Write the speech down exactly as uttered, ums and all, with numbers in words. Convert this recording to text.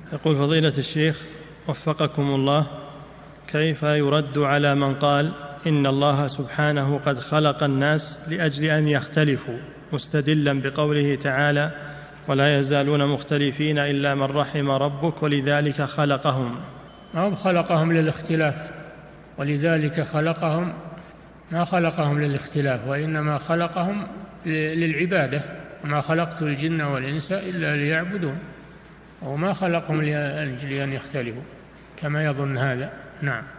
يقول فضيلة الشيخ وفقكم الله، كيف يرد على من قال إن الله سبحانه قد خلق الناس لأجل أن يختلفوا، مستدلا بقوله تعالى ولا يزالون مختلفين إلا من رحم ربك ولذلك خلقهم؟ ما هو خلقهم للاختلاف، ولذلك خلقهم، ما خلقهم للاختلاف، وإنما خلقهم للعبادة. وما خلقت الجن والإنس إلا ليعبدون، وما خلقهم لأجل أن يختلفوا كما يظن هذا. نعم.